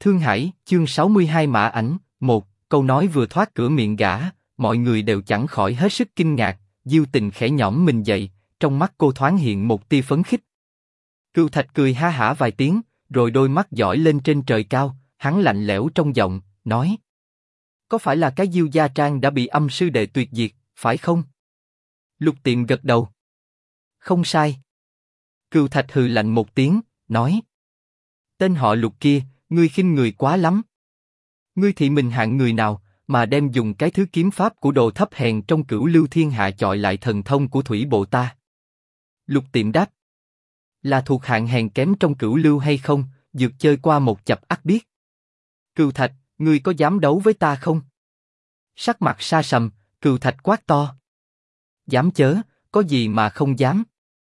Thương Hải, chương 62 Mã Ảnh, 1, câu nói vừa thoát cửa miệng gã, mọi người đều chẳng khỏi hết sức kinh ngạc, Diêu Tình khẽ nhõm mình dậy, trong mắt cô thoáng hiện một tia phấn khích. Cửu Thạch cười ha hả vài tiếng, rồi đôi mắt dõi lên trên trời cao, hắn lạnh lẽo trong giọng, nói: có phải là cái Diêu gia trang đã bị âm sư đệ tuyệt diệt, phải không? Lục Tiệm gật đầu. Không sai. Cửu Thạch hừ lạnh một tiếng, nói: tên họ Lục kia, ngươi khinh người quá lắm. Ngươi thị mình hạng người nào mà đem dùng cái thứ kiếm pháp của đồ thấp hèn trong Cửu Lưu Thiên Hạ chọi lại thần thông của Thủy Bộ ta? Lục Tiệm đáp: là thuộc hạng hèn kém trong Cửu Lưu hay không, dược chơi qua một chập ắt biết. Cửu Thạch, ngươi có dám đấu với ta không? Sắc mặt sa sầm, Cửu Thạch quát to: dám chớ, có gì mà không dám?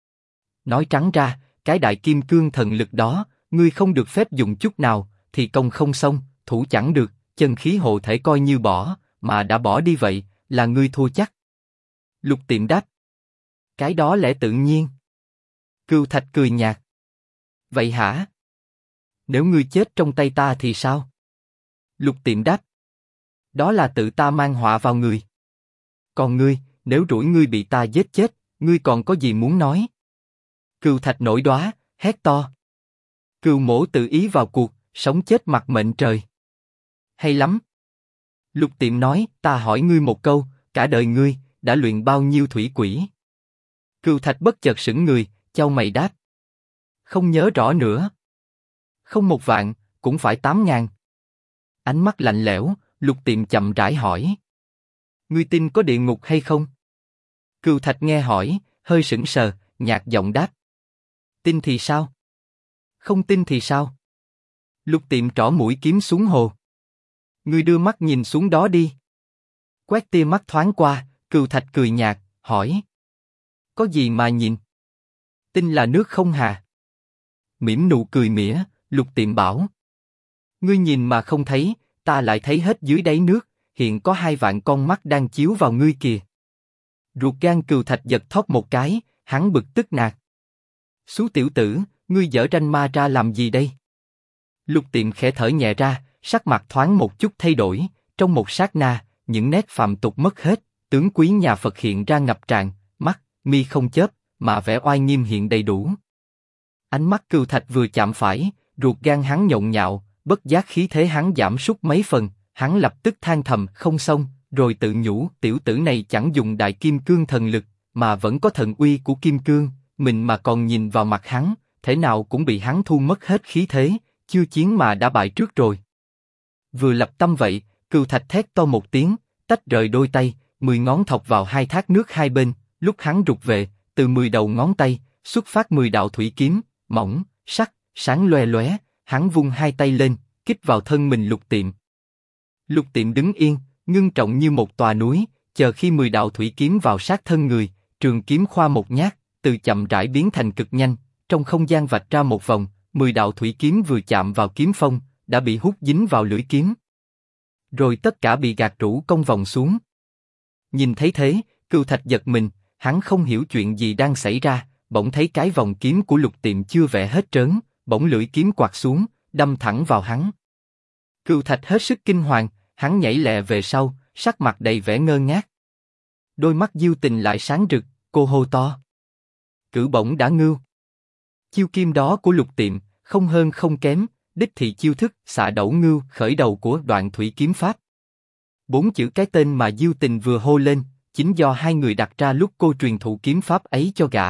Nói trắng ra, cái đại kim cương thần lực đó, ngươi không được phép dùng chút nào, thì công không xong, thủ chẳng được, chân khí hộ thể coi như bỏ, mà đã bỏ đi vậy, là ngươi thua chắc. Lục Tiệm đáp: cái đó lẽ tự nhiên. Cửu Thạch cười nhạt: vậy hả? Nếu ngươi chết trong tay ta thì sao? Lục Tiệm đáp: đó là tự ta mang họa vào người. Còn ngươi, nếu rủi ngươi bị ta giết chết, ngươi còn có gì muốn nói? Cửu Thạch nổi đoá, hét to: Cửu mỗ tự ý vào cuộc, sống chết mặc mệnh trời. Hay lắm. Lục Tiệm nói: ta hỏi ngươi một câu, cả đời ngươi đã luyện bao nhiêu thủy quỷ? Cửu Thạch bất chợt sững người, chau mày đáp: không nhớ rõ nữa. Không 1.000.000, cũng phải 8.000. Ánh mắt lạnh lẽo, Lục Tiệm chậm rãi hỏi: ngươi tin có địa ngục hay không? Cửu Thạch nghe hỏi, hơi sững sờ, nhạt giọng đáp: tin thì sao? Không tin thì sao? Lục Tiệm trỏ mũi kiếm xuống hồ. Ngươi đưa mắt nhìn xuống đó đi. Quét tia mắt thoáng qua, Cửu Thạch cười nhạt, hỏi: có gì mà nhìn? Tin là nước không hà. Mỉm nụ cười mỉa, Lục Tiệm bảo: ngươi nhìn mà không thấy, ta lại thấy hết dưới đáy nước, hiện có 2 vạn con mắt đang chiếu vào ngươi kìa. Ruột gan Cửu Thạch giật thót một cái, hắn bực tức nạt: xú tiểu tử, ngươi giở ranh ma ra làm gì đây? Lục Tiệm khẽ thở nhẹ ra, sắc mặt thoáng một chút thay đổi, trong một sát na, những nét phàm tục mất hết, tướng quý nhà Phật hiện ra ngập tràn, mắt, mi không chớp, mà vẻ oai nghiêm hiện đầy đủ. Ánh mắt Cửu Thạch vừa chạm phải, ruột gan hắn nhộn nhạo, bất giác khí thế hắn giảm sút mấy phần, hắn lập tức than thầm không xong, rồi tự nhủ: tiểu tử này chẳng dùng đại kim cương thần lực, mà vẫn có thần uy của kim cương, mình mà còn nhìn vào mặt hắn, thể nào cũng bị hắn thu mất hết khí thế, chưa chiến mà đã bại trước rồi. Vừa lập tâm vậy, Cửu Thạch thét to một tiếng, tách rời đôi tay, 10 ngón thọc vào 2 thác nước hai bên, lúc hắn rụt về, từ 10 đầu ngón tay xuất phát 10 đạo thủy kiếm, mỏng, sắc, sáng loe loé, hắn vung 2 tay lên, kích vào thân mình Lục Tiệm. Lục Tiệm đứng yên, ngưng trọng như một tòa núi, chờ khi 10 đạo thủy kiếm vào sát thân người, trường kiếm khoa một nhát, từ chậm rãi biến thành cực nhanh, trong không gian vạch ra một vòng, 10 đạo thủy kiếm vừa chạm vào kiếm phong, đã bị hút dính vào lưỡi kiếm. Rồi tất cả bị gạt rũ cong vòng xuống. Nhìn thấy thế, Cửu Thạch giật mình, hắn không hiểu chuyện gì đang xảy ra, bỗng thấy cái vòng kiếm của Lục Tiệm chưa vẽ hết trớn, bỗng lưỡi kiếm quạt xuống, đâm thẳng vào hắn. Cửu Thạch hết sức kinh hoàng, hắn nhảy lẹ về sau, sắc mặt đầy vẻ ngơ ngác. Đôi mắt Diêu Tình lại sáng rực, cô hô to: Cửu bổng đã ngưu. Chiêu kim đó của Lục Tiệm, không hơn không kém, đích thị chiêu thức xạ đẩu ngưu khởi đầu của Đoạn Thủy kiếm pháp. 4 chữ cái tên mà Diêu Tình vừa hô lên, chính do 2 người đặt ra lúc cô truyền thụ kiếm pháp ấy cho gã.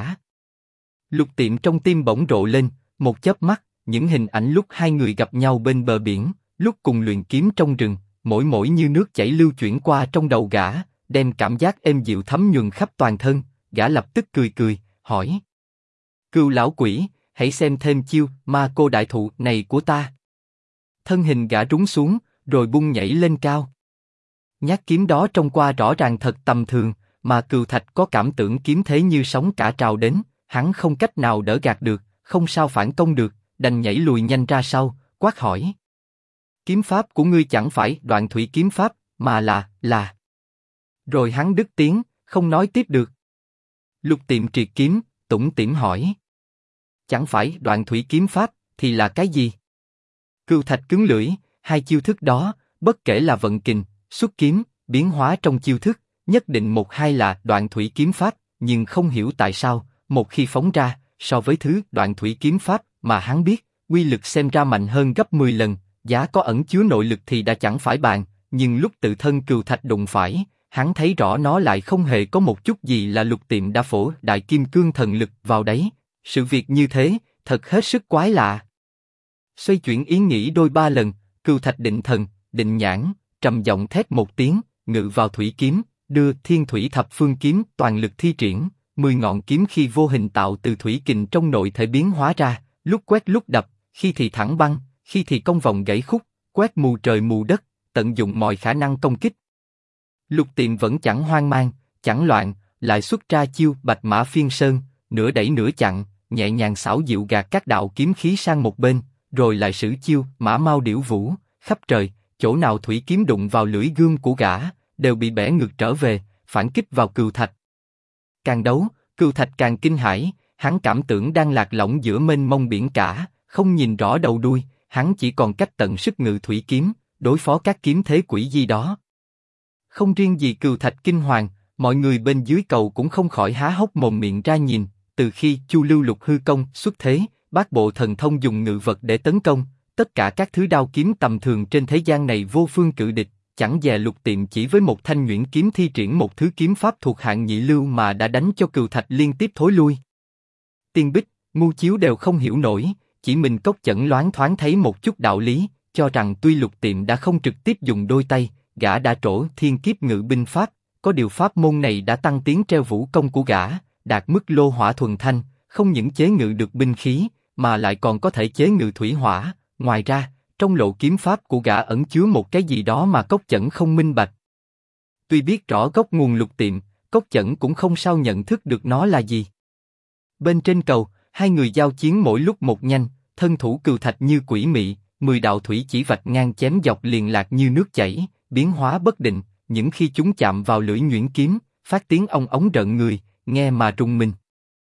Lục Tiệm trong tim bỗng rộ lên, một chớp mắt, những hình ảnh lúc 2 người gặp nhau bên bờ biển, lúc cùng luyện kiếm trong rừng, mỗi như nước chảy lưu chuyển qua trong đầu gã, đem cảm giác êm dịu thấm nhuần khắp toàn thân. Gã lập tức cười, hỏi: Cửu lão quỷ, hãy xem thêm chiêu ma cô đại thụ này của ta. Thân hình gã rúng xuống, rồi bung nhảy lên cao. Nhát kiếm đó trông qua rõ ràng thật tầm thường, mà Cửu Thạch có cảm tưởng kiếm thế như sóng cả trào đến, hắn không cách nào đỡ gạt được, không sao phản công được, đành nhảy lùi nhanh ra sau, quát hỏi: kiếm pháp của ngươi chẳng phải Đoạn Thủy kiếm pháp, mà là... Rồi hắn đứt tiếng, không nói tiếp được. Lục Tiệm triệt kiếm, tủm tỉm hỏi: chẳng phải Đoạn Thủy kiếm pháp, thì là cái gì? Cừu Thạch cứng lưỡi, hai chiêu thức đó, bất kể là vận kình, xuất kiếm, biến hóa trong chiêu thức, nhất định một hai là Đoạn Thủy kiếm pháp, nhưng không hiểu tại sao, một khi phóng ra, so với thứ Đoạn Thủy kiếm pháp mà hắn biết, uy lực xem ra mạnh hơn gấp 10 lần, giá có ẩn chứa nội lực thì đã chẳng phải bàn, nhưng lúc tự thân Cừu Thạch đụng phải, hắn thấy rõ nó lại không hề có một chút gì là Lục Tiệm đã phổ Đại Kim Cương thần lực vào đấy. Sự việc như thế, thật hết sức quái lạ. Xoay chuyển ý nghĩ đôi ba lần, Cừu Thạch định thần, định nhãn, trầm giọng thét một tiếng, ngự vào thủy kiếm, đưa Thiên Thủy Thập Phương kiếm toàn lực thi triển, 10 ngọn kiếm khi vô hình tạo từ thủy kình trong nội thể biến hóa ra, lúc quét lúc đập, khi thì thẳng băng, khi thì cong vòng gãy khúc, quét mù trời mù đất, tận dụng mọi khả năng công kích. Lục Tiệm vẫn chẳng hoang mang, chẳng loạn, lại xuất ra chiêu Bạch Mã Phiên Sơn, nửa đẩy nửa chặn, nhẹ nhàng xảo diệu gạt các đạo kiếm khí sang một bên, rồi lại sử chiêu Mã Mao Điểu Vũ, khắp trời, chỗ nào thủy kiếm đụng vào lưỡi gươm của gã, đều bị bẻ ngược trở về, phản kích vào Cừu Thạch. Càng đấu, Cừu Thạch càng kinh hãi, hắn cảm tưởng đang lạc lõng giữa mênh mông biển cả, không nhìn rõ đầu đuôi, hắn chỉ còn cách tận sức ngự thủy kiếm, đối phó các kiếm thế quỷ di đó. Không riêng gì Cừu Thạch kinh hoàng, mọi người bên dưới cầu cũng không khỏi há hốc mồm miệng ra nhìn. Từ khi Chu Lưu Lục hư công xuất thế, Bát Bộ Thần Thông dùng ngự vật để tấn công, tất cả các thứ đao kiếm tầm thường trên thế gian này vô phương cự địch, chẳng dè Lục Tiệm chỉ với một thanh nhuyễn kiếm thi triển một thứ kiếm pháp thuộc hạng nhị lưu mà đã đánh cho Cừu Thạch liên tiếp thối lui. Tiên Bích, Ngu Chiếu đều không hiểu nổi, chỉ mình Cốc Chẩn loáng thoáng thấy một chút đạo lý, cho rằng tuy Lục Tiệm đã không trực tiếp dùng đôi tay, gã đã trổ Thiên Kiếp Ngự Binh Pháp, có điều pháp môn này đã tăng tiến treo vũ công của gã, đạt mức lô hỏa thuần thanh, không những chế ngự được binh khí, mà lại còn có thể chế ngự thủy hỏa. Ngoài ra, trong lộ kiếm pháp của gã ẩn chứa một cái gì đó mà Cốc Chẩn không minh bạch. Tuy biết rõ gốc nguồn Lục Tiệm, Cốc Chẩn cũng không sao nhận thức được nó là gì. Bên trên cầu, hai người giao chiến mỗi lúc một nhanh, thân thủ Cừu Thạch như quỷ mị, 10 đạo thủy chỉ vạch ngang chém dọc liền lạc như nước chảy, biến hóa bất định. Những khi chúng chạm vào lưỡi nhuyễn kiếm, phát tiếng ong ống rợn người, nghe mà rùng mình.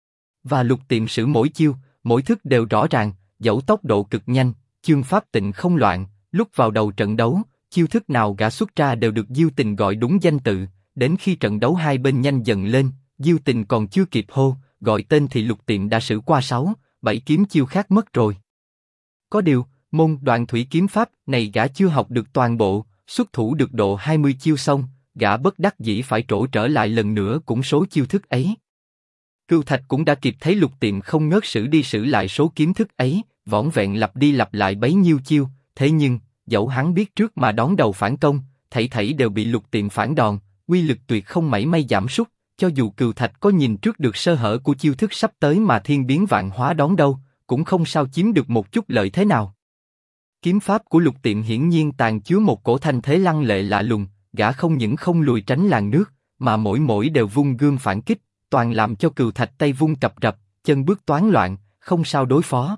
Và Lục Tiệm sử mỗi chiêu, mỗi thức đều rõ ràng, dẫu tốc độ cực nhanh, chương pháp tịnh không loạn. Lúc vào đầu trận đấu, chiêu thức nào gã xuất ra đều được Diêu Tình gọi đúng danh tự. Đến khi trận đấu hai bên nhanh dần lên, Diêu Tình còn chưa kịp hô, gọi tên thì Lục Tiệm đã sử qua 6, 7 kiếm chiêu khác mất rồi. Có điều, môn Đoạn Thủy kiếm pháp này gã chưa học được toàn bộ. Xuất thủ được độ 20 chiêu xong, gã bất đắc dĩ phải trổ trở lại lần nữa cũng số chiêu thức ấy. Cừu Thạch cũng đã kịp thấy Lục Tiệm không ngớt sử đi sử lại số kiếm thức ấy, vỏn vẹn lặp đi lặp lại bấy nhiêu chiêu, thế nhưng, dẫu hắn biết trước mà đón đầu phản công, thảy thảy đều bị Lục Tiệm phản đòn, uy lực tuyệt không mảy may giảm sút, cho dù Cừu Thạch có nhìn trước được sơ hở của chiêu thức sắp tới mà thiên biến vạn hóa đón đâu, cũng không sao chiếm được một chút lợi thế nào. Kiếm pháp của Lục Tiệm hiển nhiên tàn chứa một cổ thanh thế lăng lệ lạ lùng, gã không những không lùi tránh làn nước, mà mỗi mỗi đều vung gươm phản kích, toàn làm cho Cừu Thạch tay vung cập rập, chân bước toán loạn, không sao đối phó.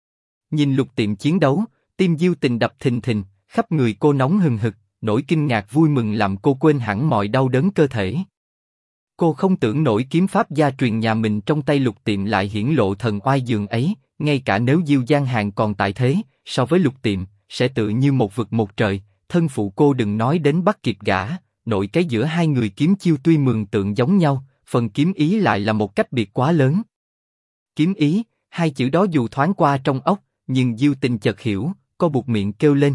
Nhìn Lục Tiệm chiến đấu, tim Diêu Tình đập thình thình, khắp người cô nóng hừng hực, nỗi kinh ngạc vui mừng làm cô quên hẳn mọi đau đớn cơ thể. Cô không tưởng nổi kiếm pháp gia truyền nhà mình trong tay Lục Tiệm lại hiển lộ thần oai dường ấy, ngay cả nếu Diêu Giang Hàn còn tại thế, so với Lục Tiệm, sẽ tự như một vực một trời. Thân phụ cô đừng nói đến bắt kịp gã, nội cái giữa hai người kiếm chiêu tuy mường tượng giống nhau, phần kiếm ý lại là một cách biệt quá lớn. Kiếm ý, hai chữ đó dù thoáng qua trong óc, nhưng Diêu Tình chợt hiểu, cô buột miệng kêu lên.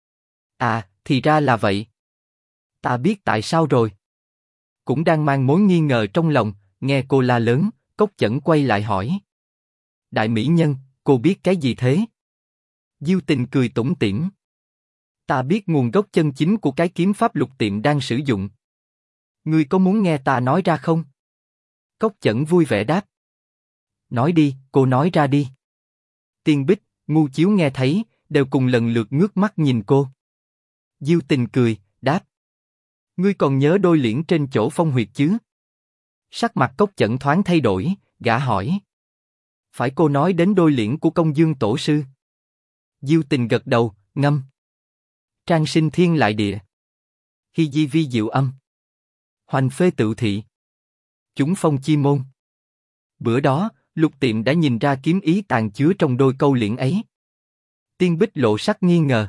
À, thì ra là vậy. Ta biết tại sao rồi. Cũng đang mang mối nghi ngờ trong lòng, nghe cô la lớn, Cốc Chẩn quay lại hỏi. Đại mỹ nhân, cô biết cái gì thế? Diêu Tình cười tủm tỉm. Ta biết nguồn gốc chân chính của cái kiếm pháp Lục Tiệm đang sử dụng. Ngươi có muốn nghe ta nói ra không? Cốc Chẩn vui vẻ đáp. Nói đi, cô nói ra đi. Tiên Bích, Ngu Chiếu nghe thấy, đều cùng lần lượt ngước mắt nhìn cô. Diêu Tình cười, đáp. Ngươi còn nhớ đôi liễn trên chỗ phong huyệt chứ? Sắc mặt Cốc Chẩn thoáng thay đổi, gã hỏi. Phải cô nói đến đôi liễn của Công Dương tổ sư? Diêu Tình gật đầu, ngâm. Trang sinh thiên lại địa. Hy di vi diệu âm. Hoành phê tự thị. Chúng phong chi môn. Bữa đó, Lục Tiệm đã nhìn ra kiếm ý tàn chứa trong đôi câu liễn ấy. Tiên Bích lộ sắc nghi ngờ.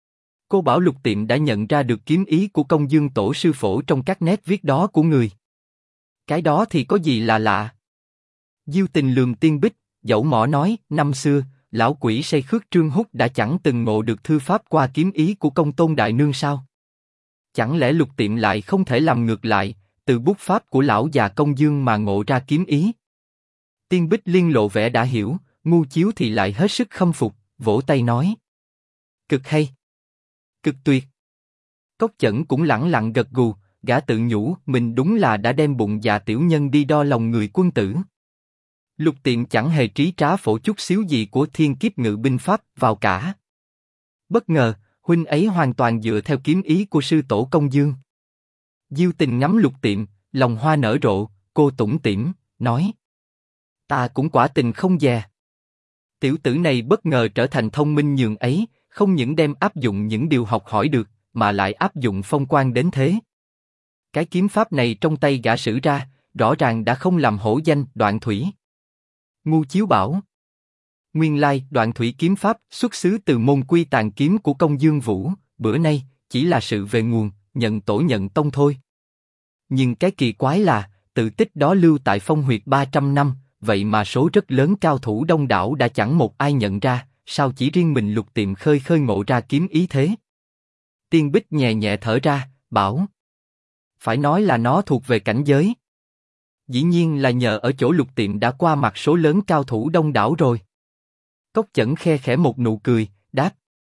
Cô bảo Lục Tiệm đã nhận ra được kiếm ý của Công Dương Tổ sư phổ trong các nét viết đó của người. Cái đó thì có gì là lạ? Diêu Tình lườm Tiên Bích, dẫu mỏ nói, năm xưa, lão quỷ say khước Trương Húc đã chẳng từng ngộ được thư pháp qua kiếm ý của Công Tôn đại nương sao? Chẳng lẽ Lục Tiệm lại không thể làm ngược lại, từ bút pháp của lão già Công Dương mà ngộ ra kiếm ý? Tiên Bích liên lộ vẻ đã hiểu, Ngu Chiếu thì lại hết sức khâm phục, vỗ tay nói: cực hay, cực tuyệt. Cốc Chẩn cũng lẳng lặng gật gù, gã tự nhủ mình đúng là đã đem bụng dạ tiểu nhân đi đo lòng người quân tử. Lục Tiệm chẳng hề trí trá phổ chút xíu gì của thiên kiếp ngự binh pháp vào cả. Bất ngờ, huynh ấy hoàn toàn dựa theo kiếm ý của sư tổ Công Dương. Diêu Tình ngắm Lục Tiệm, lòng hoa nở rộ, cô tủm tỉm nói: ta cũng quả tình không dè. Tiểu tử này bất ngờ trở thành thông minh nhường ấy, không những đem áp dụng những điều học hỏi được, mà lại áp dụng phong quan đến thế. Cái kiếm pháp này trong tay gã sử ra, rõ ràng đã không làm hổ danh Đoạn Thủy. Ngu Chiếu bảo: nguyên lai Đoạn Thủy kiếm pháp xuất xứ từ môn Quy Tàn kiếm của Công Dương Vũ, bữa nay chỉ là sự về nguồn, nhận tổ nhận tông thôi. Nhưng cái kỳ quái là, tự tích đó lưu tại phong huyệt 300 năm, vậy mà số rất lớn cao thủ đông đảo đã chẳng một ai nhận ra, sao chỉ riêng mình Lục Tiệm khơi ngộ ra kiếm ý thế? Tiên Bích nhẹ nhẹ thở ra, bảo: phải nói là nó thuộc về cảnh giới. Dĩ nhiên là nhờ ở chỗ Lục Tiệm đã qua mặt số lớn cao thủ đông đảo rồi. Cốc Chẩn khe khẽ một nụ cười, đáp: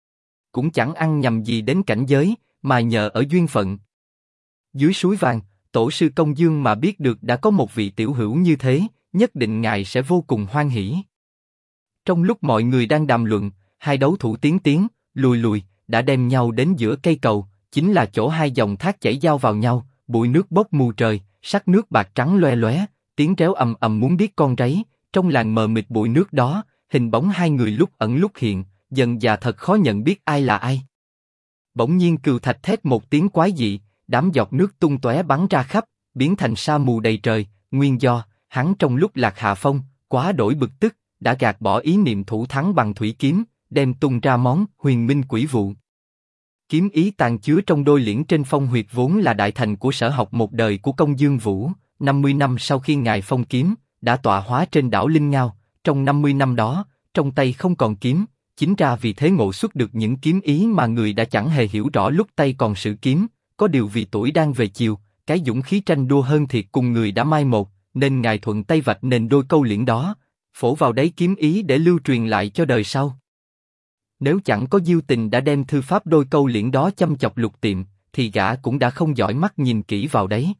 cũng chẳng ăn nhầm gì đến cảnh giới, mà nhờ ở duyên phận. Dưới suối vàng, tổ sư Công Dương mà biết được đã có một vị tiểu hữu như thế, nhất định ngài sẽ vô cùng hoan hỉ. Trong lúc mọi người đang đàm luận, hai đấu thủ tiến lùi đã đem nhau đến giữa cây cầu, chính là chỗ hai dòng thác chảy giao vào nhau, bụi nước bốc mù trời, sắc nước bạc trắng loe loé, tiếng réo ầm ầm muốn điếc con rấy. Trong làn mờ mịt bụi nước đó, hình bóng hai người lúc ẩn lúc hiện, dần dà thật khó nhận biết ai là ai. Bỗng nhiên Cừu Thạch thét một tiếng quái dị, đám giọt nước tung tóe bắn ra khắp, biến thành sa mù đầy trời. Nguyên do, hắn trong lúc lạc hạ phong, quá đổi bực tức, đã gạt bỏ ý niệm thủ thắng bằng thủy kiếm, đem tung ra món Huyền Minh Quỷ Vụ. Kiếm ý tàn chứa trong đôi liễn trên phong huyệt vốn là đại thành của sở học một đời của Công Dương Vũ. 50 năm sau khi ngài phong kiếm, đã tọa hóa trên đảo Linh Ngao. Trong 50 năm đó, trong tay không còn kiếm, chính ra vì thế ngộ xuất được những kiếm ý mà người đã chẳng hề hiểu rõ lúc tay còn sử kiếm. Có điều vì tuổi đang về chiều, cái dũng khí tranh đua hơn thiệt cùng người đã mai một, nên ngài thuận tay vạch nền đôi câu liễn đó, phổ vào đấy kiếm ý để lưu truyền lại cho đời sau. Nếu chẳng có Diêu Tình đã đem thư pháp đôi câu liễn đó chăm chọc Lục Tiệm, thì gã cũng đã không dõi mắt nhìn kỹ vào đấy.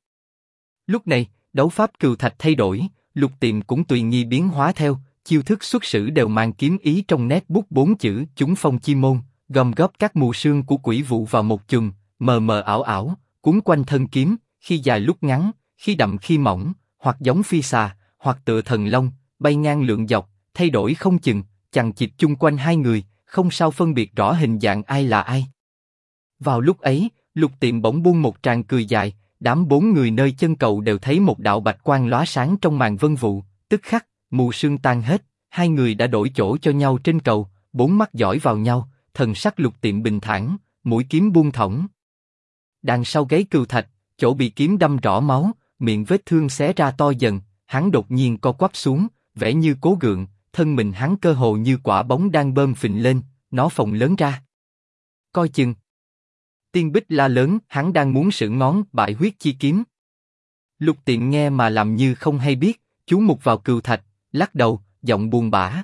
Lúc này, đấu pháp Cừu Thạch thay đổi, Lục Tiệm cũng tùy nghi biến hóa theo, chiêu thức xuất sử đều mang kiếm ý trong nét bút bốn chữ chúng phong chi môn, gom góp các mù sương của quỷ vụ vào một chùm, mờ mờ ảo ảo, cuốn quanh thân kiếm, khi dài lúc ngắn, khi đậm khi mỏng, hoặc giống phi xà, hoặc tựa thần long, bay ngang lượn dọc, thay đổi không chừng, chằng chịt chung quanh hai người, không sao phân biệt rõ hình dạng ai là ai. Vào lúc ấy, Lục Tiệm bỗng buông một tràng cười dài, đám bốn người nơi chân cầu đều thấy một đạo bạch quang lóa sáng trong màn vân vụ, tức khắc, mù sương tan hết, hai người đã đổi chỗ cho nhau trên cầu, bốn mắt dõi vào nhau, thần sắc Lục Tiệm bình thản, mũi kiếm buông thõng. Đằng sau gáy Cừu Thạch, chỗ bị kiếm đâm rõ máu, miệng vết thương xé ra to dần, hắn đột nhiên co quắp xuống, vẻ như cố gượng, thân mình hắn cơ hồ như quả bóng đang bơm phình lên, nó phồng lớn ra. Coi chừng! Tiên Bích la lớn, hắn đang muốn sử ngón bại huyết chi kiếm. Lục Tiệm nghe mà làm như không hay biết, chú mục vào Cừu Thạch, lắc đầu, giọng buồn bã.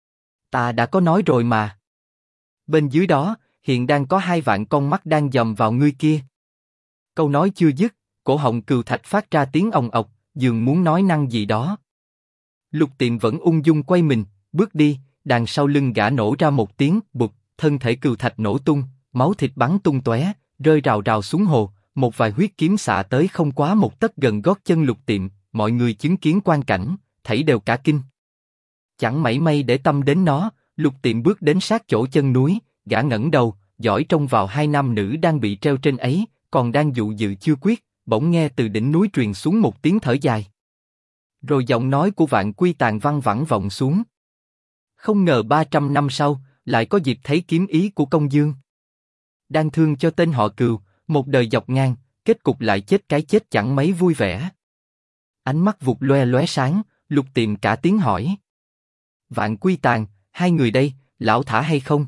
Ta đã có nói rồi mà. Bên dưới đó, hiện đang có 2 vạn con mắt đang dòm vào ngươi kia. Câu nói chưa dứt, cổ họng Cừu Thạch phát ra tiếng ồng ọc, dường muốn nói năng gì đó. Lục Tiệm vẫn ung dung quay mình, bước đi, đằng sau lưng gã nổ ra một tiếng bụp, thân thể Cừu Thạch nổ tung, máu thịt bắn tung tóe, rơi rào rào xuống hồ, một vài huyết kiếm xạ tới không quá một tấc gần gót chân Lục Tiệm, mọi người chứng kiến quang cảnh, thảy đều cả kinh. Chẳng mảy may để tâm đến nó, Lục Tiệm bước đến sát chỗ chân núi, gã ngẩng đầu, dõi trông vào 2 nam nữ đang bị treo trên ấy, còn đang dụ dự chưa quyết, bỗng nghe từ đỉnh núi truyền xuống một tiếng thở dài. Rồi giọng nói của Vạn Quy Tàn văng vẳng vọng xuống. Không ngờ 300 năm sau, lại có dịp thấy kiếm ý của công dương. Đang thương cho tên họ Cừu, một đời dọc ngang, kết cục lại chết cái chết chẳng mấy vui vẻ. Ánh mắt vụt loe lóe sáng, Lục Tiệm cả tiếng hỏi. Vạn Quy Tàng, hai người đây, lão thả hay không?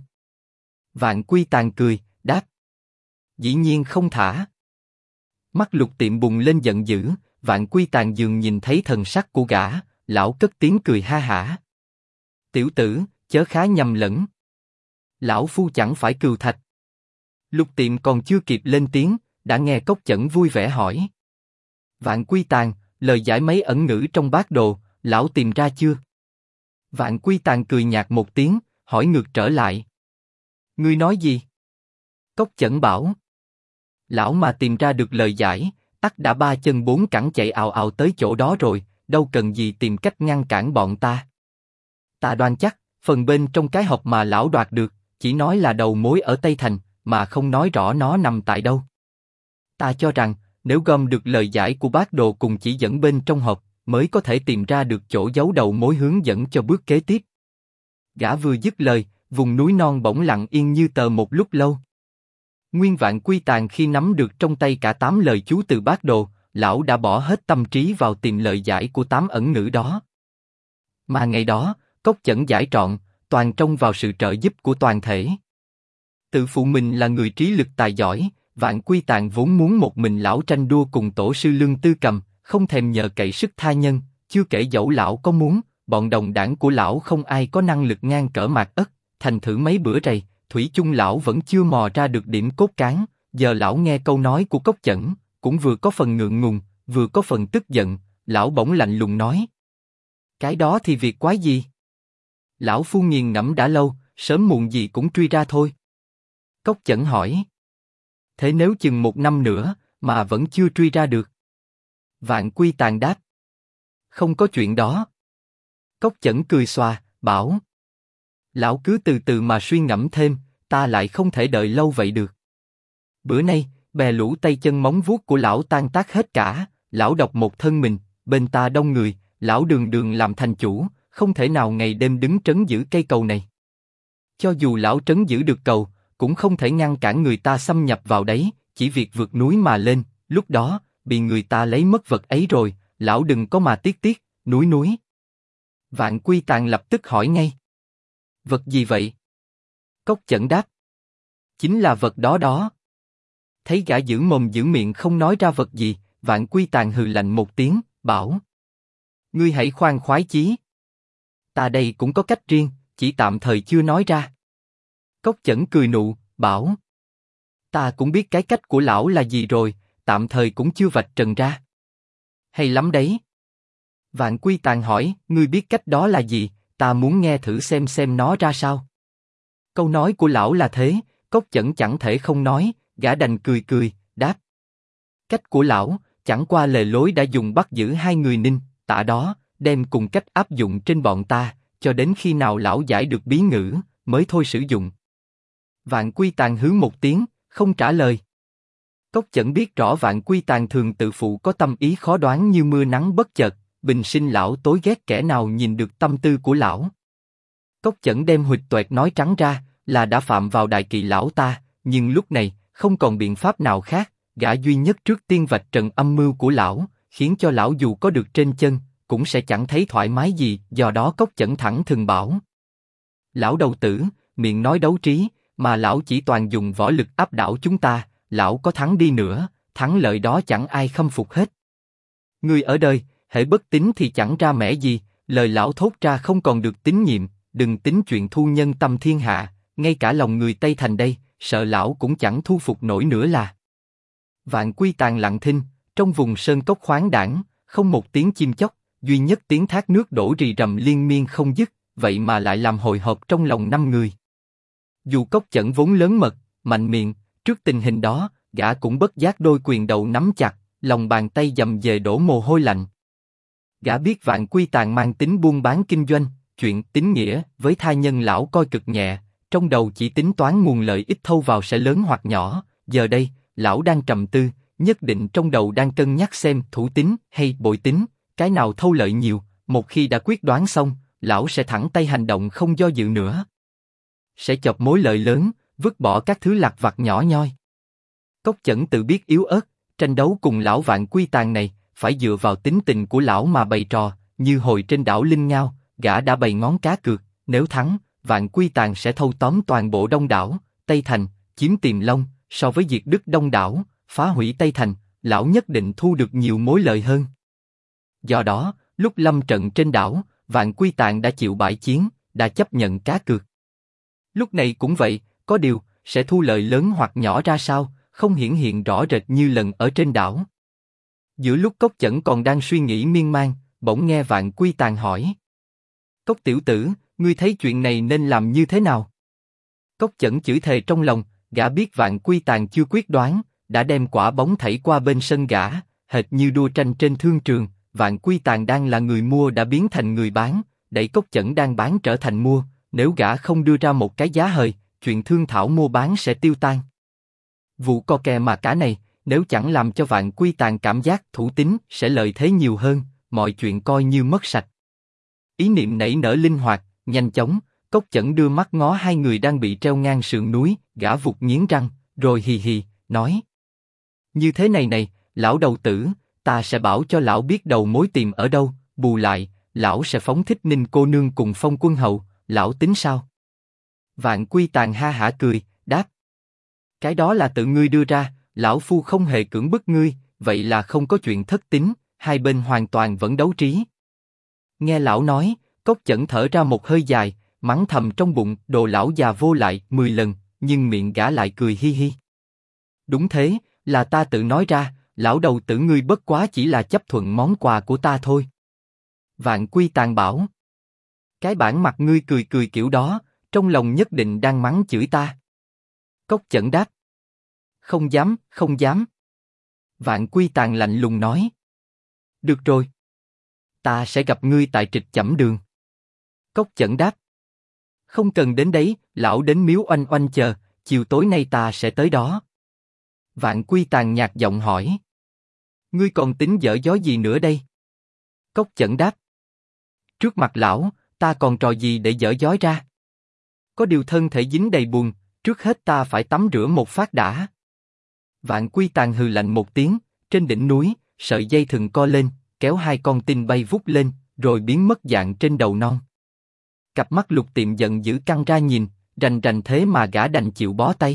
Vạn Quy Tàng cười, đáp. Dĩ nhiên không thả. Mắt Lục Tiệm bùng lên giận dữ, Vạn Quy Tàng dường nhìn thấy thần sắc của gã, lão cất tiếng cười ha hả. Tiểu tử, chớ khá nhầm lẫn. Lão phu chẳng phải Cừu Thạch. Lục Tiệm còn chưa kịp lên tiếng, đã nghe Cốc Chẩn vui vẻ hỏi. Vạn Quy Tàng, lời giải mấy ẩn ngữ trong bát đồ, lão tìm ra chưa? Vạn Quy Tàng cười nhạt một tiếng, hỏi ngược trở lại. Ngươi nói gì? Cốc Chẩn bảo. Lão mà tìm ra được lời giải, ắt đã ba chân bốn cẳng chạy ào ào tới chỗ đó rồi, đâu cần gì tìm cách ngăn cản bọn ta. Ta đoan chắc, phần bên trong cái hộp mà lão đoạt được, chỉ nói là đầu mối ở Tây Thành, mà không nói rõ nó nằm tại đâu. Ta cho rằng, nếu gom được lời giải của bát đồ cùng chỉ dẫn bên trong hộp, mới có thể tìm ra được chỗ giấu đầu mối hướng dẫn cho bước kế tiếp. Gã vừa dứt lời, vùng núi non bỗng lặng yên như tờ một lúc lâu. Nguyên Vạn Quy Tàng khi nắm được trong tay cả 8 lời chú từ bát đồ, lão đã bỏ hết tâm trí vào tìm lời giải của 8 ẩn ngữ đó. Mà ngày đó, Cốc Chẩn giải trọn, toàn trông vào sự trợ giúp của toàn thể. Tự phụ mình là người trí lực tài giỏi, Vạn Quy Tàng vốn muốn một mình lão tranh đua cùng tổ sư Lương Tư Cầm, không thèm nhờ cậy sức tha nhân, chưa kể dẫu lão có muốn, bọn đồng đảng của lão không ai có năng lực ngang cỡ Mạc Ất, thành thử mấy bữa rày, thủy chung lão vẫn chưa mò ra được điểm cốt cán. Giờ lão nghe câu nói của Cốc Chẩn, cũng vừa có phần ngượng ngùng, vừa có phần tức giận, lão bỗng lạnh lùng nói: cái đó thì việc quái gì? Lão phu nghiền ngẫm đã lâu, sớm muộn gì cũng truy ra thôi. Cốc Chẩn hỏi: thế nếu chừng 1 năm nữa mà vẫn chưa truy ra được? Vạn Quy Tàng đáp: không có chuyện đó. Cốc Chẩn cười xòa, bảo: lão cứ từ từ mà suy ngẫm thêm, ta lại không thể đợi lâu vậy được. Bữa nay, bè lũ tay chân móng vuốt của lão tan tác hết cả, lão độc một thân mình, bên ta đông người, lão đường đường làm thành chủ, không thể nào ngày đêm đứng trấn giữ cây cầu này. Cho dù lão trấn giữ được cầu, cũng không thể ngăn cản người ta xâm nhập vào đấy, chỉ việc vượt núi mà lên, lúc đó, bị người ta lấy mất vật ấy rồi, lão đừng có mà tiếc, núi. Vạn Quy Tàng lập tức hỏi ngay: vật gì vậy? Cốc Chẩn đáp: chính là vật đó. Thấy gã giữ mồm giữ miệng không nói ra vật gì, Vạn Quy Tàng hừ lạnh một tiếng, bảo: ngươi hãy khoan khoái chí. Ta đây cũng có cách riêng, chỉ tạm thời chưa nói ra. Cốc Chẩn cười nụ, bảo: ta cũng biết cái cách của lão là gì rồi, tạm thời cũng chưa vạch trần ra. Hay lắm đấy. Vạn Quy Tàng hỏi: ngươi biết cách đó là gì? Ta muốn nghe thử xem nó ra sao. Câu nói của lão là thế, Cốc Chẩn chẳng thể không nói, gã đành cười, đáp: cách của lão, chẳng qua lề lối đã dùng bắt giữ 2 người Ninh, Tạ đó, đem cùng cách áp dụng trên bọn ta, cho đến khi nào lão giải được bí ngữ, mới thôi sử dụng. Vạn Quy Tàng hứ một tiếng, không trả lời. Cốc Chẩn biết rõ Vạn Quy Tàng thường tự phụ có tâm ý khó đoán như mưa nắng bất chợt, bình sinh lão tối ghét kẻ nào nhìn được tâm tư của lão. Cốc Chẩn đem huỵch toẹt nói trắng ra, là đã phạm vào đại kỵ lão ta, nhưng lúc này, không còn biện pháp nào khác, gã duy nhất trước tiên vạch trần âm mưu của lão, khiến cho lão dù có được trên chân, cũng sẽ chẳng thấy thoải mái gì, do đó Cốc Chẩn thẳng thừng bảo: lão đầu tử, miệng nói đấu trí, mà lão chỉ toàn dùng võ lực áp đảo chúng ta, lão có thắng đi nữa, thắng lợi đó chẳng ai khâm phục hết. Người ở đời, hễ bất tín thì chẳng ra mẻ gì, lời lão thốt ra không còn được tín nhiệm, đừng tính chuyện thu nhân tâm thiên hạ, ngay cả lòng người Tây Thành đây, sợ lão cũng chẳng thu phục nổi nữa là. Vạn Quy Tàng lặng thinh, trong vùng sơn cốc khoáng đãng, không một tiếng chim chóc, duy nhất tiếng thác nước đổ rì rầm liên miên không dứt, vậy mà lại làm hồi hộp trong lòng 5 người. Dù Cốc Chẩn vốn lớn mật, mạnh miệng, trước tình hình đó, gã cũng bất giác đôi quyền đầu nắm chặt, lòng bàn tay dầm về đổ mồ hôi lạnh. Gã biết Vạn Quy Tàng mang tính buôn bán kinh doanh, chuyện tín nghĩa với tha nhân lão coi cực nhẹ, trong đầu chỉ tính toán nguồn lợi ích thâu vào sẽ lớn hoặc nhỏ. Giờ đây, lão đang trầm tư, nhất định trong đầu đang cân nhắc xem thủ tín hay bội tín, cái nào thâu lợi nhiều. Một khi đã quyết đoán xong, lão sẽ thẳng tay hành động không do dự nữa. sẽ chọc mối lợi lớn, vứt bỏ các thứ lặt vặt nhỏ nhoi. Cốc Chẩn tự biết yếu ớt, tranh đấu cùng lão Vạn Quy Tàng này, phải dựa vào tính tình của lão mà bày trò, như hồi trên đảo Linh Ngao, gã đã bày ngón cá cược, nếu thắng, Vạn Quy Tàng sẽ thâu tóm toàn bộ Đông đảo, Tây Thành, chiếm Tiềm Long, so với diệt Đức Đông đảo, phá hủy Tây Thành, lão nhất định thu được nhiều mối lợi hơn. Do đó, lúc lâm trận trên đảo, Vạn Quy Tàng đã chịu bãi chiến, đã chấp nhận cá cược. Lúc này cũng vậy, có điều, sẽ thu lợi lớn hoặc nhỏ ra sao, không hiển hiện rõ rệt như lần ở trên đảo. Giữa lúc Cốc Chẩn còn đang suy nghĩ miên man, bỗng nghe Vạn Quy Tàng hỏi: Cốc tiểu tử, ngươi thấy chuyện này nên làm như thế nào? Cốc Chẩn chửi thề trong lòng, gã biết Vạn Quy Tàng chưa quyết đoán, đã đem quả bóng thảy qua bên sân gã, hệt như đua tranh trên thương trường. Vạn Quy Tàng đang là người mua đã biến thành người bán, đẩy Cốc Chẩn đang bán trở thành mua. Nếu gã không đưa ra một cái giá hời, chuyện thương thảo mua bán sẽ tiêu tan. Vụ co kè mà cả này, nếu chẳng làm cho Vạn Quy Tàng cảm giác thủ tín sẽ lợi thế nhiều hơn, mọi chuyện coi như mất sạch. Ý niệm nảy nở linh hoạt, nhanh chóng, Cốc Chẩn đưa mắt ngó hai người đang bị treo ngang sườn núi, gã vụt nghiến răng, rồi hì hì, nói: Như thế này này, lão đầu tử, ta sẽ bảo cho lão biết đầu mối tìm ở đâu, bù lại, lão sẽ phóng thích Ninh cô nương cùng Phong quân hầu, lão tính sao? Vạn Quy Tàng ha hả cười, đáp: Cái đó là tự ngươi đưa ra, lão phu không hề cưỡng bức ngươi, vậy là không có chuyện thất tín, hai bên hoàn toàn vẫn đấu trí. Nghe lão nói, Cốc Chẩn thở ra một hơi dài, mắng thầm trong bụng, đồ lão già vô lại 10 lần, nhưng miệng gã lại cười hi hi. Đúng thế, là ta tự nói ra, lão đầu tử ngươi bất quá chỉ là chấp thuận món quà của ta thôi. Vạn Quy Tàng bảo: Cái bản mặt ngươi cười cười kiểu đó, trong lòng nhất định đang mắng chửi ta. Cốc Chẩn đáp: Không dám, không dám. Vạn Quy Tàng lạnh lùng nói: Được rồi, ta sẽ gặp ngươi tại Trịch Chẩm Đường. Cốc Chẩn đáp: Không cần đến đấy, lão đến Miếu Oanh Oanh chờ, chiều tối nay ta sẽ tới đó. Vạn Quy Tàng nhạt giọng hỏi: Ngươi còn tính giở gió gì nữa đây? Cốc Chẩn đáp: Trước mặt lão, ta còn trò gì để giở giói ra? Có điều thân thể dính đầy bùn, trước hết ta phải tắm rửa một phát đã. Vạn Quy Tàng hừ lạnh một tiếng, trên đỉnh núi, sợi dây thừng co lên, kéo hai con tin bay vút lên, rồi biến mất dạng trên đầu non. Cặp mắt Lục Tiệm giận dữ căng ra nhìn, rành rành thế mà gã đành chịu bó tay.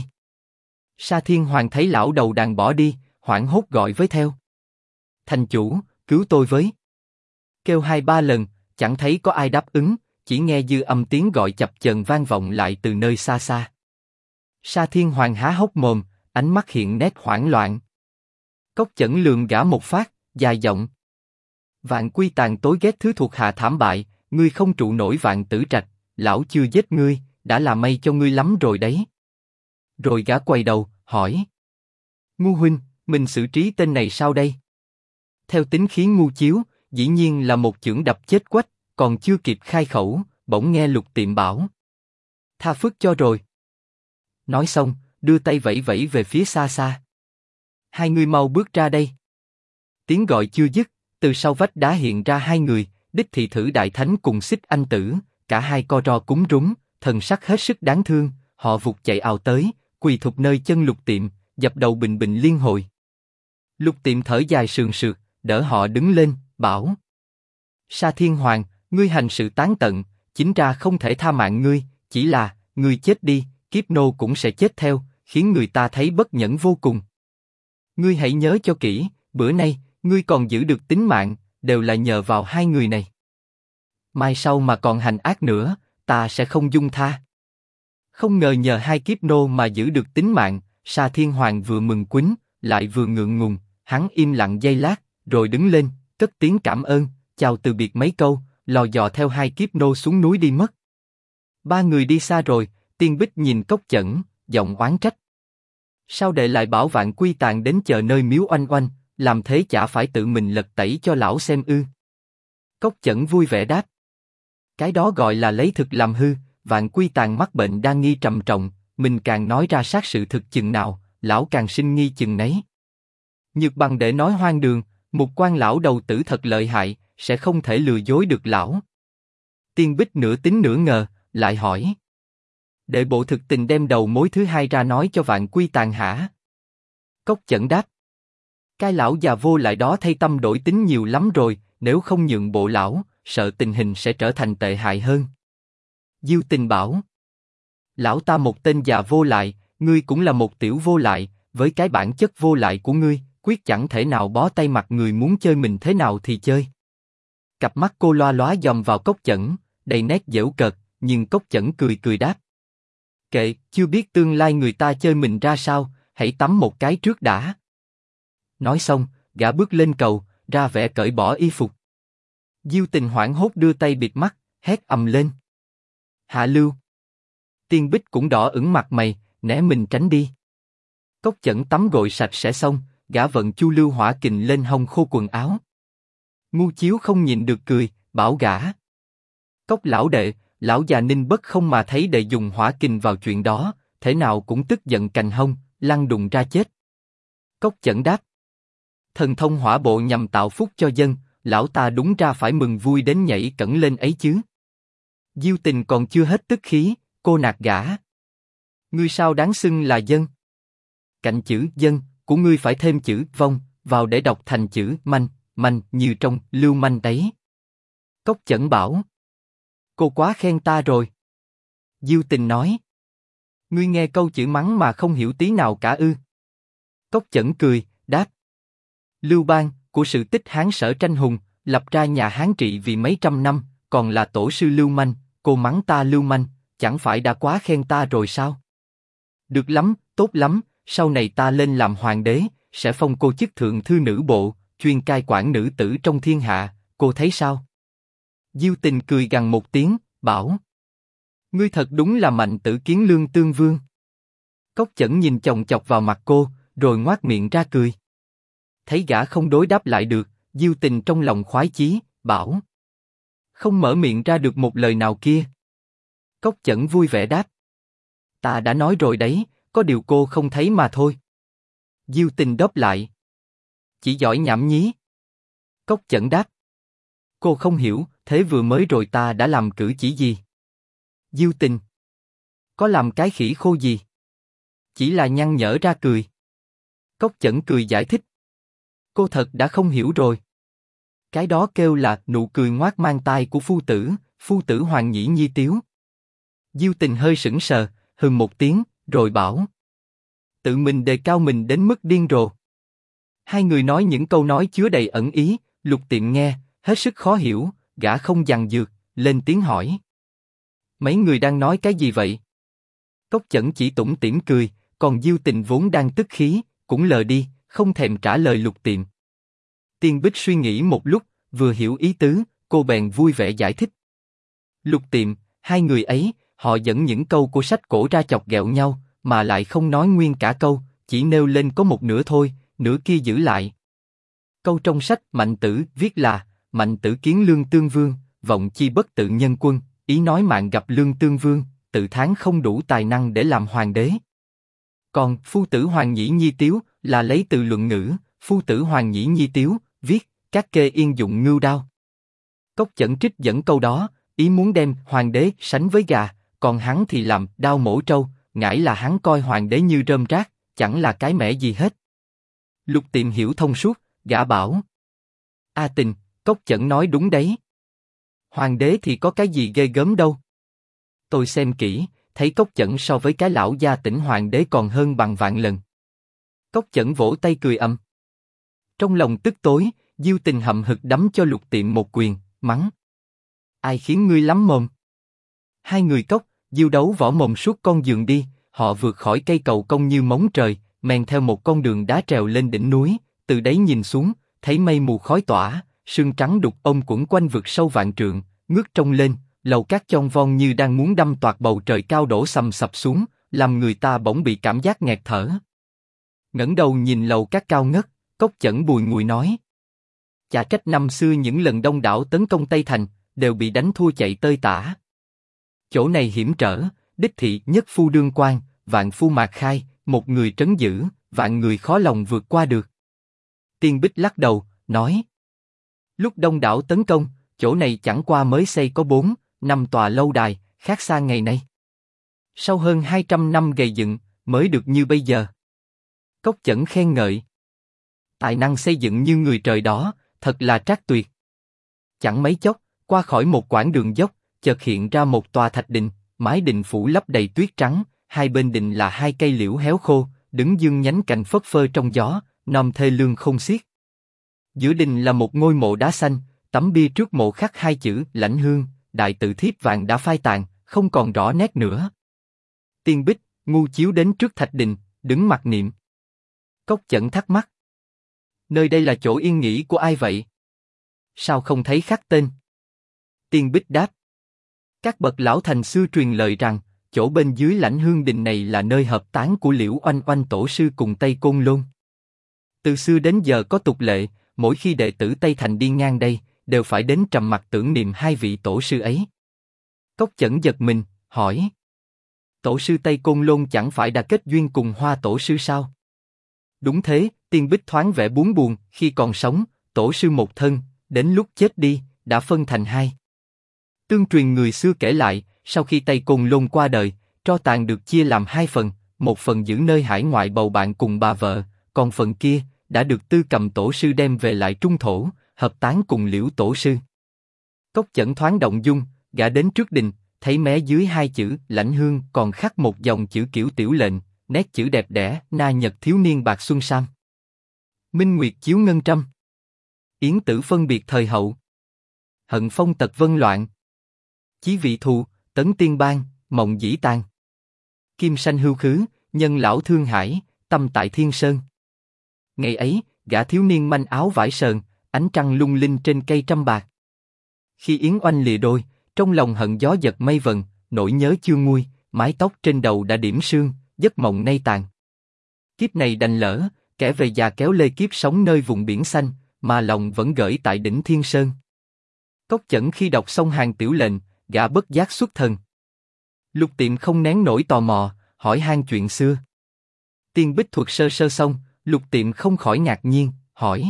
Sa Thiên Hoàng thấy lão đầu đàn bỏ đi, hoảng hốt gọi với theo: Thành chủ, cứu tôi với! Kêu 2-3 lần, chẳng thấy có ai đáp ứng, chỉ nghe dư âm tiếng gọi chập chờn vang vọng lại từ nơi xa xa. Sa Thiên Hoàng há hốc mồm, ánh mắt hiện nét hoảng loạn. Cốc Chẩn lườm gã một phát, dài giọng: Vạn Quy Tàng tối ghét thứ thuộc hạ thảm bại, ngươi không trụ nổi Vạn Tử Trạch, lão chưa giết ngươi, đã là may cho ngươi lắm rồi đấy. Rồi gã quay đầu, hỏi: Ngu huynh, mình xử trí tên này sao đây? Theo tính khí Ngu Chiếu, dĩ nhiên là một chưởng đập chết quách, còn chưa kịp khai khẩu, bỗng nghe Lục Tiệm bảo: Tha phước cho rồi. Nói xong, đưa tay vẫy vẫy về phía xa xa. Hai người mau bước ra đây. Tiếng gọi chưa dứt, từ sau vách đá hiện ra hai người, đích thị thử đại thánh cùng Xích Anh Tử, cả hai co ro cúng rúng, thần sắc hết sức đáng thương, họ vụt chạy ào tới, quỳ thụp nơi chân Lục Tiệm, dập đầu bình bình liên hồi. Lục Tiệm thở dài sườn sượt, đỡ họ đứng lên, bảo: Sa Thiên Hoàng, ngươi hành sự tán tận, chính ra không thể tha mạng ngươi, chỉ là, ngươi chết đi, kiếp nô cũng sẽ chết theo, khiến người ta thấy bất nhẫn vô cùng. Ngươi hãy nhớ cho kỹ, bữa nay, ngươi còn giữ được tính mạng, đều là nhờ vào hai người này. Mai sau mà còn hành ác nữa, ta sẽ không dung tha. Không ngờ nhờ hai kiếp nô mà giữ được tính mạng, Sa Thiên Hoàng vừa mừng quýnh, lại vừa ngượng ngùng, hắn im lặng giây lát, rồi đứng lên, cất tiếng cảm ơn, chào từ biệt mấy câu, lò dò theo hai kiếp nô xuống núi đi mất. Ba người đi xa rồi, Tiên Bích nhìn Cốc Chẩn, giọng oán trách: Sao đệ lại bảo Vạn Quy Tàng đến chờ nơi Miếu Oanh Oanh, làm thế chả phải tự mình lật tẩy cho lão xem ư? Cốc Chẩn vui vẻ đáp: Cái đó gọi là lấy thực làm hư, Vạn Quy Tàng mắc bệnh đa nghi trầm trọng, mình càng nói ra sát sự thực chừng nào, lão càng sinh nghi chừng nấy. Nhược bằng để nói hoang đường, một quan lão đầu tử thật lợi hại, sẽ không thể lừa dối được lão. Tiên Bích nửa tín nửa ngờ, lại hỏi: Đệ bộ thực tình đem đầu mối thứ hai ra nói cho Vạn Quy Tàn hả? Cốc Chẩn đáp. Cái lão già vô lại đó thay tâm đổi tính nhiều lắm rồi, nếu không nhượng bộ lão, sợ tình hình sẽ trở thành tệ hại hơn. Diêu Tình bảo. Lão ta một tên già vô lại, ngươi cũng là một tiểu vô lại, với cái bản chất vô lại của ngươi, quyết chẳng thể nào bó tay mặc người muốn chơi mình thế nào thì chơi. Cặp mắt cô loa lóa dòm vào Cốc Chẩn, đầy nét giễu cợt, nhưng Cốc Chẩn cười cười đáp. Kệ, chưa biết tương lai người ta chơi mình ra sao, hãy tắm một cái trước đã. Nói xong, gã bước lên cầu, ra vẻ cởi bỏ y phục. Diêu Tình hoảng hốt đưa tay bịt mắt, hét ầm lên. Hạ lưu. Tiên Bích cũng đỏ ửng mặt mày, né mình tránh đi. Cốc Chẩn tắm gội sạch sẽ xong, gã vận chu lưu hỏa kình lên hông khô quần áo. Ngu Chiếu không nhịn được cười, bảo gã. Cốc lão đệ, lão già Ninh Bất không mà thấy đệ dùng hỏa kình vào chuyện đó, thể nào cũng tức giận cành hông, lăn đùng ra chết. Cốc Chẩn đáp. Thần thông hỏa bộ nhằm tạo phúc cho dân, lão ta đúng ra phải mừng vui đến nhảy cẫng lên ấy chứ. Diêu Tình còn chưa hết tức khí, cô nạt gã. Ngươi sao đáng xưng là dân? Cạnh chữ dân của ngươi phải thêm chữ vong vào để đọc thành chữ manh, manh như trong lưu manh đấy. Cốc Chẩn bảo. Cô quá khen ta rồi. Diêu Tình nói. Ngươi nghe câu chữ mắng mà không hiểu tí nào cả ư? Cốc Chẩn cười, đáp. Lưu Bang, của sự tích Hán Sở Tranh Hùng, lập ra nhà Hán trị vì mấy trăm năm, còn là tổ sư lưu manh, cô mắng ta lưu manh, chẳng phải đã quá khen ta rồi sao? Được lắm, tốt lắm, sau này ta lên làm hoàng đế, sẽ phong cô chức thượng thư nữ bộ, chuyên cai quản nữ tử trong thiên hạ, cô thấy sao? Diêu Tình cười gằn một tiếng, bảo. Ngươi thật đúng là mạnh tử kiến lương tương vương. Cốc Chẩn nhìn chòng chọc vào mặt cô, rồi ngoác miệng ra cười. Thấy gã không đối đáp lại được, Diêu Tình trong lòng khoái chí, bảo. Không mở miệng ra được một lời nào kia. Cốc Chẩn vui vẻ đáp. Ta đã nói rồi đấy, có điều cô không thấy mà thôi. Diêu Tình đáp lại. Chỉ giỏi nhảm nhí. Cốc Chẩn đáp. Cô không hiểu, thế vừa mới rồi ta đã làm cử chỉ gì? Diêu Tình. Có làm cái khỉ khô gì? Chỉ là nhăn nhở ra cười. Cốc Chẩn cười giải thích. Cô thật đã không hiểu rồi. Cái đó kêu là nụ cười ngoác mang tai của phu tử Hoàng Nhĩ Nhi Tiếu. Diêu Tình hơi sững sờ, hừ một tiếng, rồi bảo. Tự mình đề cao mình đến mức điên rồ. Hai người nói những câu nói chứa đầy ẩn ý, Lục Tiệm nghe, hết sức khó hiểu, gã không dằn dược, lên tiếng hỏi. Mấy người đang nói cái gì vậy? Cốc Chẩn chỉ tủm tỉm cười, còn Diêu Tình vốn đang tức khí, cũng lờ đi, không thèm trả lời Lục Tiệm. Tiên Bích suy nghĩ một lúc, vừa hiểu ý tứ, cô bèn vui vẻ giải thích. Lục Tiệm, hai người ấy, họ dẫn những câu của sách cổ ra chọc ghẹo nhau, mà lại không nói nguyên cả câu, chỉ nêu lên có một nửa thôi, nửa kia giữ lại. Câu trong sách Mạnh Tử viết là Mạnh Tử kiến lương tương vương, vọng chi bất tự nhân quân, ý nói mạng gặp lương tương vương, tự thán không đủ tài năng để làm hoàng đế. Còn phu tử Hoàng Nhĩ Nhi Tiếu là lấy từ luận ngữ, phu tử Hoàng Nhĩ Nhi Tiếu viết các kê yên dụng ngưu đao. Cốc Chẩn trích dẫn câu đó, ý muốn đem hoàng đế sánh với gà, còn hắn thì làm đao mổ trâu, ngãi là hắn coi hoàng đế như rơm rác, chẳng là cái mẻ gì hết. Lục Tiệm hiểu thông suốt, gã bảo. A Tình, Cốc Chẩn nói đúng đấy. Hoàng đế thì có cái gì ghê gớm đâu. Tôi xem kỹ, thấy Cốc Chẩn so với cái lão gia tỉnh hoàng đế còn hơn bằng vạn lần. Cốc Chẩn vỗ tay cười ầm. Trong lòng tức tối, Diêu Tình hậm hực đấm cho Lục Tiệm một quyền, mắng. Ai khiến ngươi lắm mồm? Hai người Cốc, Diêu đấu võ mồm suốt con giường đi, họ vượt khỏi cây cầu cong như móng trời, men theo một con đường đá trèo lên đỉnh núi, từ đấy nhìn xuống, thấy mây mù khói tỏa, sương trắng đục ông quẩn quanh vực sâu vạn trượng, ngước trông lên, lầu cát chông von như đang muốn đâm toạc bầu trời cao đổ sầm sập xuống, làm người ta bỗng bị cảm giác nghẹt thở. Ngẩng đầu nhìn lầu cát cao ngất, Cốc Chẩn bùi ngùi nói. Chả trách năm xưa những lần đông đảo tấn công Tây Thành, đều bị đánh thua chạy tơi tả. Chỗ này hiểm trở, đích thị nhất phu đương quan, vạn phu mạc khai, một người trấn giữ, vạn người khó lòng vượt qua được. Tiên Bích lắc đầu, nói. Lúc đông đảo tấn công, chỗ này chẳng qua mới xây có 4, 5 tòa lâu đài, khác xa ngày nay. Sau hơn 200 năm gầy dựng, mới được như bây giờ. Cốc Chẩn khen ngợi. Tài năng xây dựng như người trời đó, thật là trác tuyệt. Chẳng mấy chốc, qua khỏi một quãng đường dốc, chợt hiện ra một tòa thạch đình, mái đình phủ lấp đầy tuyết trắng, hai bên đình là hai cây liễu héo khô, đứng dương nhánh cành phất phơ trong gió, nom thê lương không xiết. Giữa đình là một ngôi mộ đá xanh, tấm bia trước mộ khắc hai chữ Lãnh Hương, đại tự thiếp vàng đã phai tàn, không còn rõ nét nữa. Tiên Bích, ngu chiếu đến trước thạch đình, đứng mặc niệm. Cốc Chẩn thắc mắc. Nơi đây là chỗ yên nghỉ của ai vậy? Sao không thấy khắc tên? Tiên Bích đáp. Các bậc lão thành xưa truyền lời rằng, chỗ bên dưới Lãnh Hương đình này là nơi hợp tán của Liễu Oanh Oanh tổ sư cùng Tây Côn Lôn. Từ xưa đến giờ có tục lệ, mỗi khi đệ tử Tây Thành đi ngang đây, đều phải đến trầm mặc tưởng niệm hai vị tổ sư ấy. Cốc Chẩn giật mình, hỏi. Tổ sư Tây Côn Lôn chẳng phải đã kết duyên cùng Hoa tổ sư sao? Đúng thế, Tiên Bích thoáng vẻ buồn buồn, khi còn sống, tổ sư một thân, đến lúc chết đi, đã phân thành hai. Tương truyền người xưa kể lại, sau khi Tây Côn Lôn qua đời, tro tàn được chia làm hai phần, một phần giữ nơi hải ngoại bầu bạn cùng bà vợ, còn phần kia đã được Tư Cầm tổ sư đem về lại trung thổ, hợp tán cùng Liễu tổ sư. Cốc Chẩn thoáng động dung, gã đến trước đình, thấy mé dưới hai chữ Lãnh Hương còn khắc một dòng chữ kiểu tiểu lệnh, nét chữ đẹp đẽ, na nhật thiếu niên bạc xuân sam. Minh Nguyệt chiếu ngân trăm. Yến tử phân biệt thời hậu. Hận phong tật vân loạn. Chí vị thù, tấn tiên bang, mộng dĩ tàn. Kim sanh hưu khứ, nhân lão thương hải, tâm tại thiên sơn. Ngày ấy, gã thiếu niên manh áo vải sờn, ánh trăng lung linh trên cây trăm bạc. Khi Yến Oanh lìa đôi, trong lòng hận gió giật mây vần, nỗi nhớ chưa nguôi, mái tóc trên đầu đã điểm sương, giấc mộng nay tàn. Kiếp này đành lỡ, kẻ về già kéo lê kiếp sống nơi vùng biển xanh, mà lòng vẫn gởi tại đỉnh Thiên Sơn. Cốc Chẩn khi đọc xong hàng tiểu lệnh, gã bất giác xuất thần. Lục Tiệm không nén nổi tò mò, hỏi han chuyện xưa. Tiên Bích thuật sơ sơ xong, Lục Tiệm không khỏi ngạc nhiên, hỏi.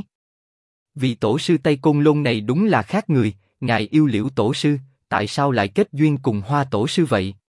Vị tổ sư Tây Côn Lôn này đúng là khác người, ngài yêu Liễu tổ sư, tại sao lại kết duyên cùng Hoa tổ sư vậy?